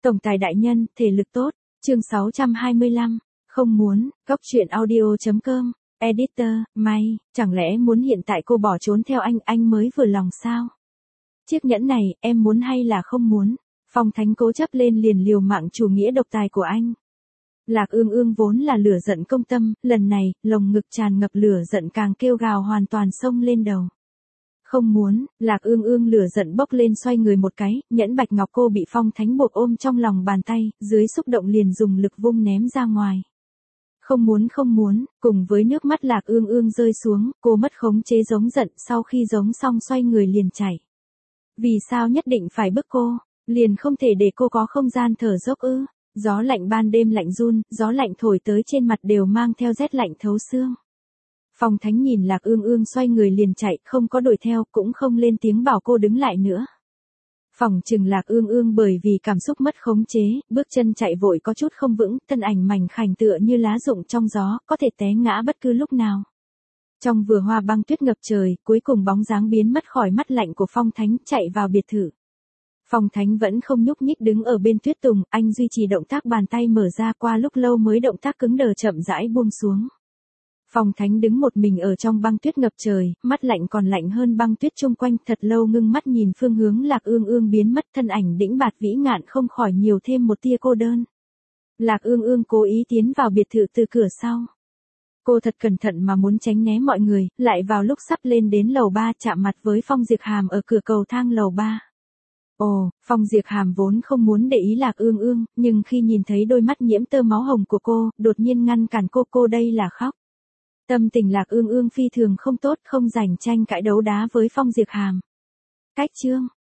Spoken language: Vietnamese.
Tổng tài đại nhân, thể lực tốt. Chương 625. Không muốn. Góc truyện audio.com. Editor, May, chẳng lẽ muốn hiện tại cô bỏ trốn theo anh mới vừa lòng sao? Chiếc nhẫn này, em muốn hay là không muốn? Phong Thánh cố chấp lên liền liều mạng chủ nghĩa độc tài của anh. Lạc Ương Ương vốn là lửa giận công tâm, lần này, lồng ngực tràn ngập lửa giận càng kêu gào hoàn toàn xông lên đầu. Không muốn. Lạc Ương Ương lửa giận bốc lên xoay người một cái, nhẫn bạch ngọc cô bị Phong Thánh buộc ôm trong lòng bàn tay, dưới xúc động liền dùng lực vung ném ra ngoài. Không muốn, cùng với nước mắt Lạc Ương Ương rơi xuống, cô mất khống chế giống giận, sau khi giống xong xoay người liền chạy. Vì sao nhất định phải bức cô, liền không thể để cô có không gian thở dốc ư? Gió lạnh ban đêm lạnh run, gió lạnh thổi tới trên mặt đều mang theo rét lạnh thấu xương. Phong Thánh nhìn Lạc Ương Ương xoay người liền chạy, không có đuổi theo, cũng không lên tiếng bảo cô đứng lại nữa. Phỏng chừng Lạc Ương Ương bởi vì cảm xúc mất khống chế, bước chân chạy vội có chút không vững, thân ảnh mảnh khảnh tựa như lá rụng trong gió, có thể té ngã bất cứ lúc nào. Trong vừa hoa băng tuyết ngập trời, cuối cùng bóng dáng biến mất khỏi mắt lạnh của Phong Thánh, chạy vào biệt thự. Phong Thánh vẫn không nhúc nhích đứng ở bên tuyết tùng, anh duy trì động tác bàn tay mở ra, qua lúc lâu mới động tác cứng đờ chậm rãi buông xuống. Phong Thánh đứng một mình ở trong băng tuyết ngập trời, mắt lạnh còn lạnh hơn băng tuyết chung quanh, thật lâu ngưng mắt nhìn phương hướng Lạc Ương Ương biến mất, thân ảnh đĩnh bạt vĩ ngạn không khỏi nhiều thêm một tia cô đơn. Lạc Ương Ương cố ý tiến vào biệt thự từ cửa sau. Cô thật cẩn thận mà muốn tránh né mọi người, lại vào lúc sắp lên đến lầu 3 chạm mặt với Phong Diệp Hàm ở cửa cầu thang lầu 3. Ồ, Phong Diệp Hàm vốn không muốn để ý Lạc Ương Ương, nhưng khi nhìn thấy đôi mắt nhiễm tơ máu hồng của cô, đột nhiên ngăn cản cô đây là khóc. Tâm tình Lạc Ương Ương phi thường không tốt, không rảnh tranh cãi đấu đá với Phong Diệp Hàm. Cách chương.